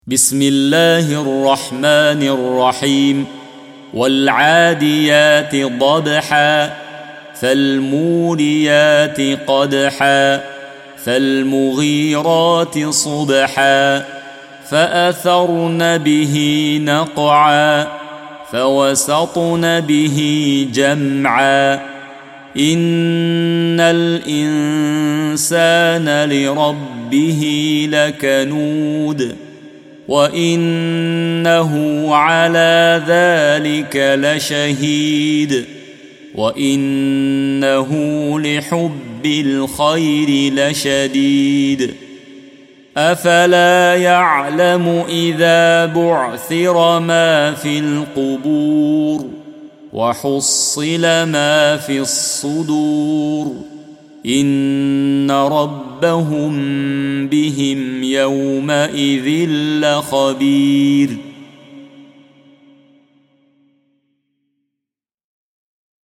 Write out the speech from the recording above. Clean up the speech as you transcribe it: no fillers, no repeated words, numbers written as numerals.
بسم الله الرحمن الرحيم. والعاديات ضبحا فالموريات قدحا فالمغيرات صبحا فأثرن به نقعا فوسطن به جمعا إن الإنسان لربه لكنود وإنه على ذلك لشهيد وإنه لحب الخير لشديد أفلا يعلم إذا بعثر ما في القبور وحصل ما في الصدور إن ربهم بهم يومئذ لخبير.